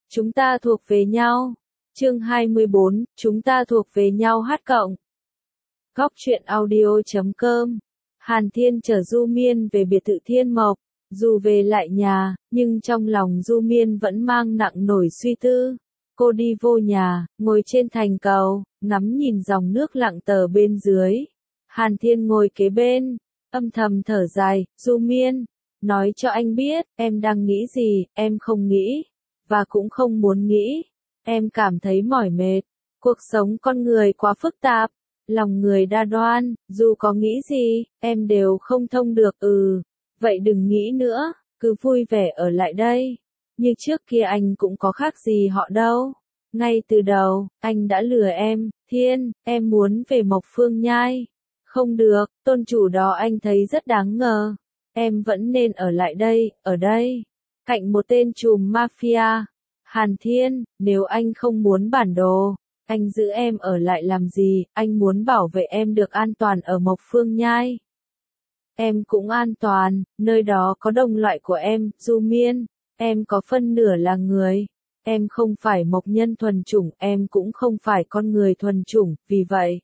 Chúng ta thuộc về nhau. Chương 24, chúng ta thuộc về nhau hát cộng. Góc truyện audio.com. Hàn Thiên chở Du Miên về biệt thự Thiên Mộc. Dù về lại nhà, nhưng trong lòng Du Miên vẫn mang nặng nổi suy tư. Cô đi vô nhà, ngồi trên thành cầu, ngắm nhìn dòng nước lặng tờ bên dưới. Hàn Thiên ngồi kế bên, âm thầm thở dài, Du Miên, nói cho anh biết, em đang nghĩ gì, em không nghĩ, và cũng không muốn nghĩ. Em cảm thấy mỏi mệt, cuộc sống con người quá phức tạp, lòng người đa đoan, dù có nghĩ gì, em đều không thông được. Vậy đừng nghĩ nữa, cứ vui vẻ ở lại đây. Như trước kia anh cũng có khác gì họ đâu. Ngay từ đầu, anh đã lừa em, Thiên, em muốn về Mộc Phương Nhai. Không được, tôn chủ đó anh thấy rất đáng ngờ. Em vẫn nên ở đây, cạnh một tên trùm mafia. Hàn Thiên, nếu anh không muốn bản đồ, anh giữ em ở lại làm gì, anh muốn bảo vệ em được an toàn ở Mộc Phương Nhai. Em cũng an toàn, nơi đó có đồng loại của em, Du Miên, em có phân nửa là người. Em không phải mộc nhân thuần chủng, em cũng không phải con người thuần chủng, vì vậy,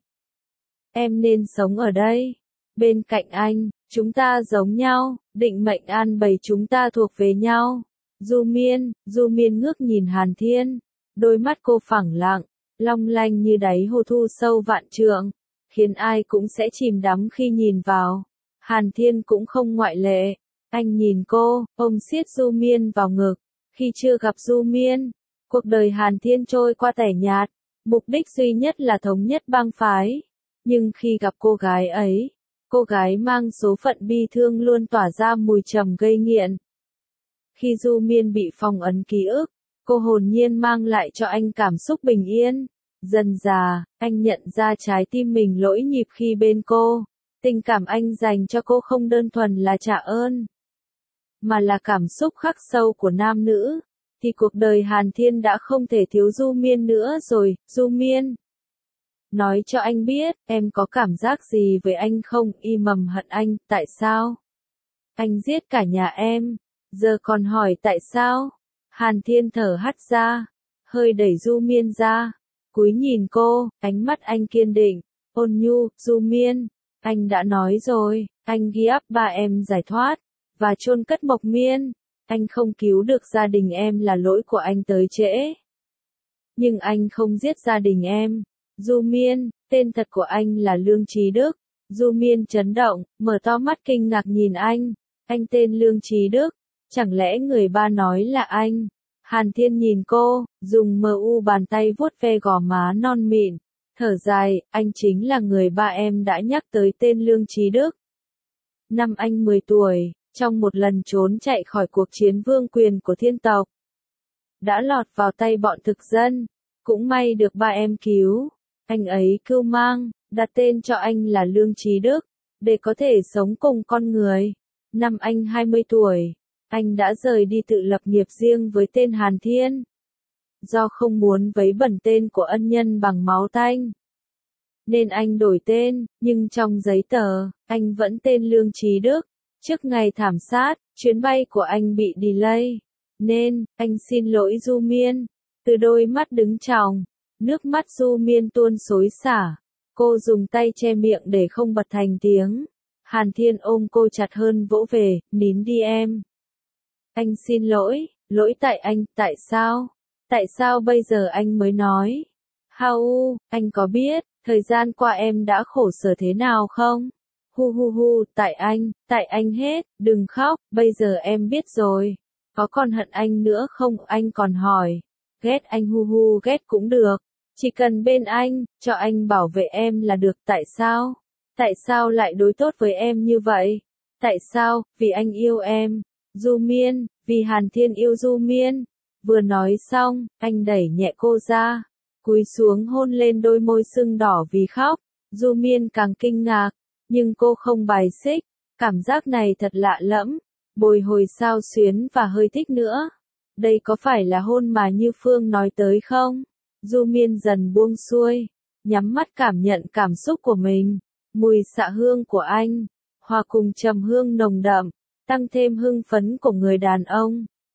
em nên sống ở đây. Bên cạnh anh, chúng ta giống nhau, định mệnh an bày chúng ta thuộc về nhau. Du Miên ngước nhìn Hàn Thiên, đôi mắt cô phẳng lặng, long lanh như đáy hồ thu sâu vạn trượng, khiến ai cũng sẽ chìm đắm khi nhìn vào. Hàn Thiên cũng không ngoại lệ, anh nhìn cô, ôm siết Du Miên vào ngực. Khi chưa gặp Du Miên, cuộc đời Hàn Thiên trôi qua tẻ nhạt, mục đích duy nhất là thống nhất bang phái. Nhưng khi gặp cô gái ấy, cô gái mang số phận bi thương luôn tỏa ra mùi trầm gây nghiện. Khi Du Miên bị phong ấn ký ức, cô hồn nhiên mang lại cho anh cảm xúc bình yên. Dần dà, anh nhận ra trái tim mình lỗi nhịp khi bên cô. Tình cảm anh dành cho cô không đơn thuần là trả ơn, mà là cảm xúc khắc sâu của nam nữ. Thì cuộc đời Hàn Thiên đã không thể thiếu Du Miên nữa rồi. Du Miên, nói cho anh biết, em có cảm giác gì với anh không? Y mầm hận anh, tại sao? Anh giết cả nhà em, giờ còn hỏi tại sao? Hàn Thiên thở hắt ra, hơi đẩy Du Miên ra, cúi nhìn cô, ánh mắt anh kiên định, ôn nhu. Du Miên, anh đã nói rồi, anh ghi áp ba em giải thoát, và chôn cất Mộc Miên. Anh không cứu được gia đình em là lỗi của anh tới trễ. Nhưng anh không giết gia đình em. Du Miên, tên thật của anh là Lương Trí Đức. Du Miên chấn động, mở to mắt kinh ngạc nhìn anh. Anh tên Lương Trí Đức, chẳng lẽ người ba nói là anh? Hàn Thiên nhìn cô, dùng bàn tay vuốt ve gò má non mịn, thở dài, anh chính là người ba em đã nhắc tới tên Lương Trí Đức. Năm anh 10 tuổi, trong một lần trốn chạy khỏi cuộc chiến vương quyền của thiên tộc, đã lọt vào tay bọn thực dân, cũng may được ba em cứu. Anh ấy cưu mang, đặt tên cho anh là Lương Trí Đức, để có thể sống cùng con người. Năm anh 20 tuổi, anh đã rời đi tự lập nghiệp riêng với tên Hàn Thiên. Do không muốn vấy bẩn tên của ân nhân bằng máu tanh, nên anh đổi tên, nhưng trong giấy tờ, anh vẫn tên Lương Trí Đức. Trước ngày thảm sát, chuyến bay của anh bị delay, nên, anh xin lỗi Du Miên. Từ đôi mắt đứng tròng, nước mắt Du Miên tuôn xối xả. Cô dùng tay che miệng để không bật thành tiếng. Hàn Thiên ôm cô chặt hơn vỗ về, nín đi em. Anh xin lỗi, lỗi tại anh, tại sao? Tại sao bây giờ anh mới nói? Hau, anh có biết, thời gian qua em đã khổ sở thế nào không? Tại anh hết, đừng khóc, bây giờ em biết rồi. Có còn hận anh nữa không? Anh còn hỏi. Ghét anh ghét cũng được. Chỉ cần bên anh, cho anh bảo vệ em là được. Tại sao? Tại sao lại đối tốt với em như vậy? Tại sao? Vì anh yêu em. Du Miên, vì Hàn Thiên yêu Du Miên. Vừa nói xong, anh đẩy nhẹ cô ra, cúi xuống hôn lên đôi môi sưng đỏ vì khóc. Du Miên càng kinh ngạc, nhưng cô không bài xích. Cảm giác này thật lạ lẫm, bồi hồi xao xuyến và hơi thích nữa. Đây có phải là hôn mà Như Phương nói tới không? Du Miên dần buông xuôi, nhắm mắt cảm nhận cảm xúc của mình. Mùi xạ hương của anh, hòa cùng trầm hương nồng đậm, tăng thêm hưng phấn của người đàn ông.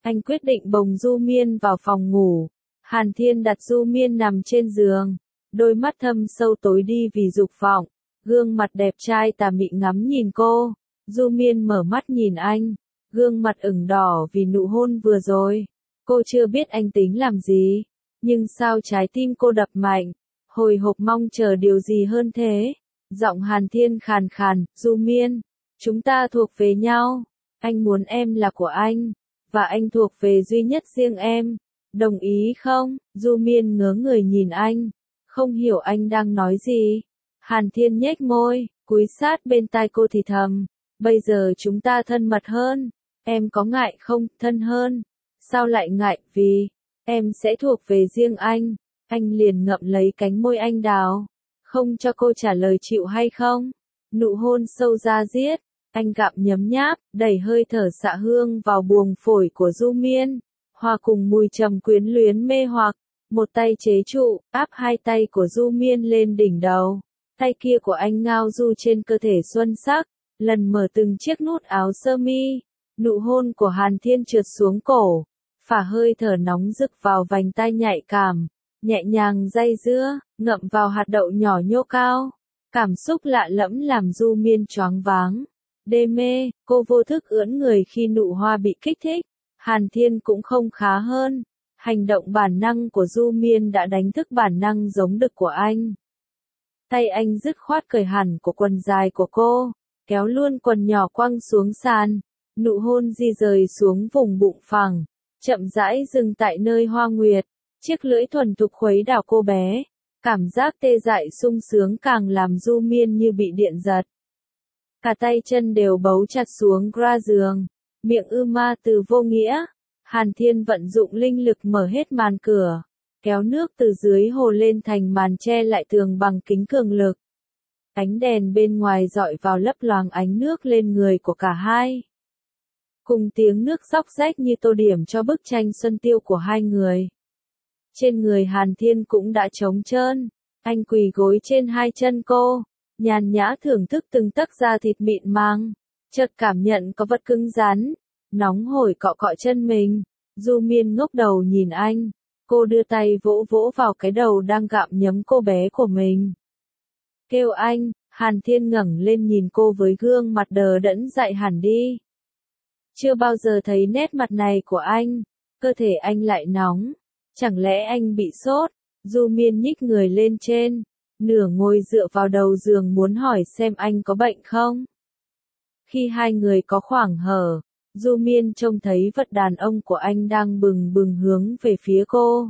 Anh quyết định bồng Du Miên vào phòng ngủ. Hàn Thiên đặt Du Miên nằm trên giường, đôi mắt thâm sâu tối đi vì dục vọng, gương mặt đẹp trai tà mị ngắm nhìn cô. Du Miên mở mắt nhìn anh, gương mặt ửng đỏ vì nụ hôn vừa rồi. Cô chưa biết anh tính làm gì, nhưng sao trái tim cô đập mạnh, hồi hộp mong chờ điều gì hơn thế. Giọng Hàn Thiên khàn khàn, Du Miên, chúng ta thuộc về nhau, anh muốn em là của anh, và anh thuộc về duy nhất riêng em, đồng ý không? Du Miên ngớ người nhìn anh, không hiểu anh đang nói gì. Hàn Thiên nhếch môi, cúi sát bên tai cô thì thầm, bây giờ chúng ta thân mật hơn, em có ngại không, thân hơn? Sao lại ngại, vì em sẽ thuộc về riêng anh. Anh liền ngậm lấy cánh môi anh đào, không cho cô trả lời chịu hay không. Nụ hôn sâu da diết, anh gặm nhấm nháp, đẩy hơi thở xạ hương vào buồng phổi của Du Miên, hòa cùng mùi trầm quyến luyến mê hoặc. Một tay chế trụ, áp hai tay của Du Miên lên đỉnh đầu, tay kia của anh ngao du trên cơ thể xuân sắc, lần mở từng chiếc nút áo sơ mi. Nụ hôn của Hàn Thiên trượt xuống cổ, phả hơi thở nóng rực vào vành tai nhạy cảm, nhẹ nhàng day dưa, ngậm vào hạt đậu nhỏ nhô cao. Cảm xúc lạ lẫm làm Du Miên choáng váng, đê mê, cô vô thức ưỡn người khi nụ hoa bị kích thích. Hàn Thiên cũng không khá hơn, hành động bản năng của Du Miên đã đánh thức bản năng giống đực của anh. Tay anh dứt khoát cởi hẳn của quần dài của cô, kéo luôn quần nhỏ quăng xuống sàn, nụ hôn di rời xuống vùng bụng phẳng, chậm rãi dừng tại nơi hoa nguyệt, chiếc lưỡi thuần thục khuấy đảo cô bé. Cảm giác tê dại sung sướng càng làm Du Miên như bị điện giật. Cả tay chân đều bấu chặt xuống gra giường, miệng ma từ vô nghĩa. Hàn Thiên vận dụng linh lực mở hết màn cửa, kéo nước từ dưới hồ lên thành màn che lại tường bằng kính cường lực. Ánh đèn bên ngoài dọi vào lấp loáng ánh nước lên người của cả hai. Cùng tiếng nước róc rách như tô điểm cho bức tranh xuân tiêu của hai người. Trên người Hàn Thiên cũng đã trống trơn, anh quỳ gối trên hai chân cô, nhàn nhã thưởng thức từng tấc da thịt mịn màng, chợt cảm nhận có vật cứng rắn, nóng hổi cọ cọ chân mình. Du Miên ngốc đầu nhìn anh, cô đưa tay vỗ vỗ vào cái đầu đang gặm nhấm cô bé của mình. Kêu anh, Hàn Thiên ngẩng lên nhìn cô với gương mặt đờ đẫn dại hẳn đi. Chưa bao giờ thấy nét mặt này của anh, cơ thể anh lại nóng. Chẳng lẽ anh bị sốt? Du Miên nhích người lên trên, nửa ngồi dựa vào đầu giường muốn hỏi xem anh có bệnh không. Khi hai người có khoảng hở, Du Miên trông thấy vật đàn ông của anh đang bừng bừng hướng về phía cô.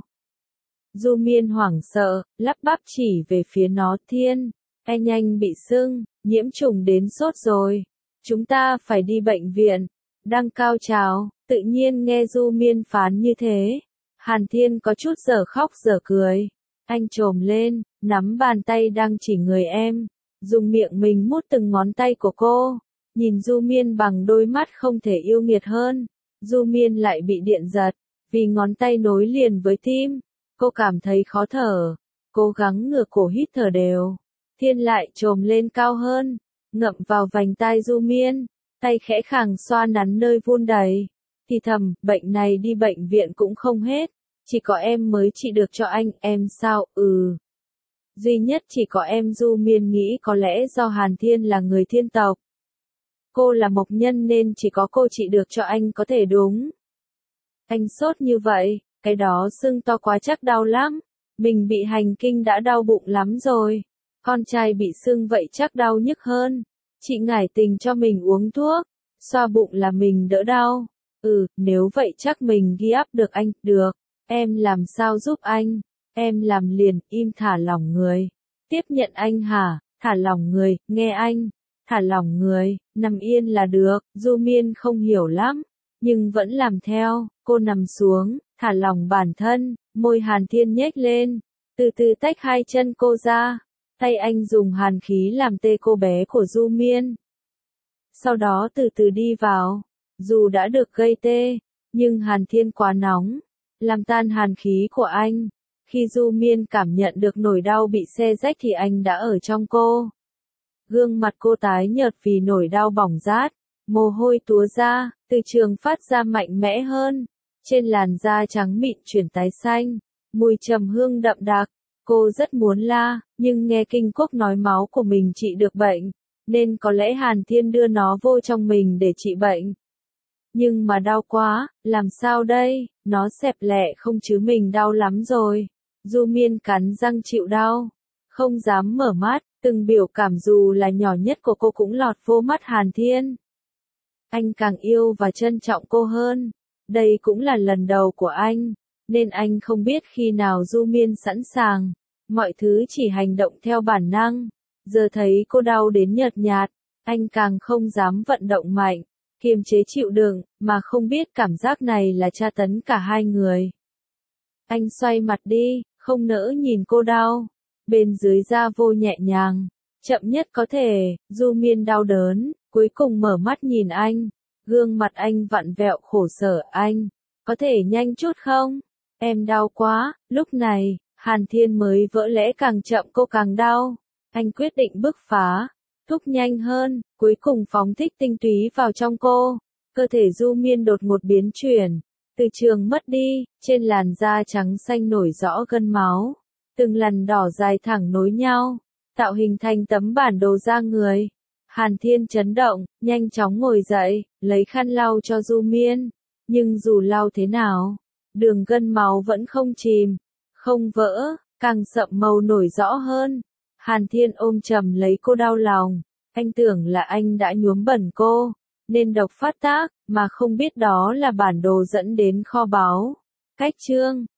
Du Miên hoảng sợ, lắp bắp chỉ về phía nó, Thiên, anh nhanh bị sưng, nhiễm trùng đến sốt rồi. Chúng ta phải đi bệnh viện. Đang cao trào, tự nhiên nghe Du Miên phán như thế. Hàn Thiên có chút dở khóc dở cười. Anh trồm lên, nắm bàn tay đang chỉ người em, dùng miệng mình mút từng ngón tay của cô. Nhìn Du Miên bằng đôi mắt không thể yêu nghiệt hơn. Du Miên lại bị điện giật, vì ngón tay nối liền với tim. Cô cảm thấy khó thở, cố gắng ngửa cổ hít thở đều. Thiên lại trồm lên cao hơn, ngậm vào vành tai Du Miên, tay khẽ khàng xoa nắn nơi vun đầy. Thì thầm, bệnh này đi bệnh viện cũng không hết, chỉ có em mới trị được cho anh. Em sao? Duy nhất chỉ có em. Du Miên nghĩ có lẽ do Hàn Thiên là người thiên tộc, cô là mộc nhân nên chỉ có cô trị được cho anh có thể đúng. Anh sốt như vậy, cái đó sưng to quá chắc đau lắm. Mình bị hành kinh đã đau bụng lắm rồi, con trai bị sưng vậy chắc đau nhức hơn. Chị ngải tình cho mình uống thuốc, xoa bụng là mình đỡ đau. Nếu vậy chắc mình ghi áp được anh. Được, em làm sao giúp anh? Em làm liền. Im, thả lỏng người. Tiếp nhận anh hả? Thả lỏng người, nghe anh. Thả lỏng người, nằm yên là được. Du Miên không hiểu lắm, nhưng vẫn làm theo. Cô nằm xuống, thả lỏng bản thân, môi Hàn Thiên nhếch lên, từ từ tách hai chân cô ra. Tay anh dùng hàn khí làm tê cô bé của Du Miên. Sau đó từ từ đi vào. Dù đã được gây tê, nhưng Hàn Thiên quá nóng, làm tan hàn khí của anh. Khi Du Miên cảm nhận được nỗi đau bị xé rách thì anh đã ở trong cô. Gương mặt cô tái nhợt vì nỗi đau bỏng rát, mồ hôi túa ra, từ trường phát ra mạnh mẽ hơn. trên làn da trắng mịn chuyển tái xanh, mùi trầm hương đậm đặc. Cô rất muốn la, nhưng nghe Kinh Quốc nói máu của mình trị được bệnh, nên có lẽ Hàn Thiên đưa nó vô trong mình để trị bệnh. Nhưng mà đau quá, làm sao đây, nó xẹp lẹ không chứ mình đau lắm rồi. Du Miên cắn răng chịu đau, không dám mở mắt, từng biểu cảm dù là nhỏ nhất của cô cũng lọt vô mắt Hàn Thiên. Anh càng yêu và trân trọng cô hơn, đây cũng là lần đầu của anh, nên anh không biết khi nào Du Miên sẵn sàng, mọi thứ chỉ hành động theo bản năng. Giờ thấy cô đau đến nhợt nhạt, anh càng không dám vận động mạnh, kiềm chế chịu đựng, mà không biết cảm giác này là tra tấn cả hai người. Anh xoay mặt đi, không nỡ nhìn cô đau. Bên dưới da vô nhẹ nhàng, chậm nhất có thể. Du Miên đau đớn, cuối cùng mở mắt nhìn anh. Gương mặt anh vặn vẹo khổ sở. Anh, có thể nhanh chút không? Em đau quá. Lúc này, Hàn Thiên mới vỡ lẽ càng chậm cô càng đau. Anh quyết định bứt phá, thúc nhanh hơn, cuối cùng phóng thích tinh túy vào trong cô. Cơ thể Du Miên đột ngột biến chuyển, từ trường mất đi, trên làn da trắng xanh nổi rõ gân máu. Từng lằn đỏ dài thẳng nối nhau, tạo hình thành tấm bản đồ da người. Hàn Thiên chấn động, nhanh chóng ngồi dậy, lấy khăn lau cho Du Miên. Nhưng dù lau thế nào, đường gân máu vẫn không chìm, không vỡ, càng sậm màu nổi rõ hơn. Hàn Thiên ôm chầm lấy cô đau lòng, anh tưởng là anh đã nhuốm bẩn cô, nên độc phát tác, mà không biết đó là bản đồ dẫn đến kho báu. Cách chương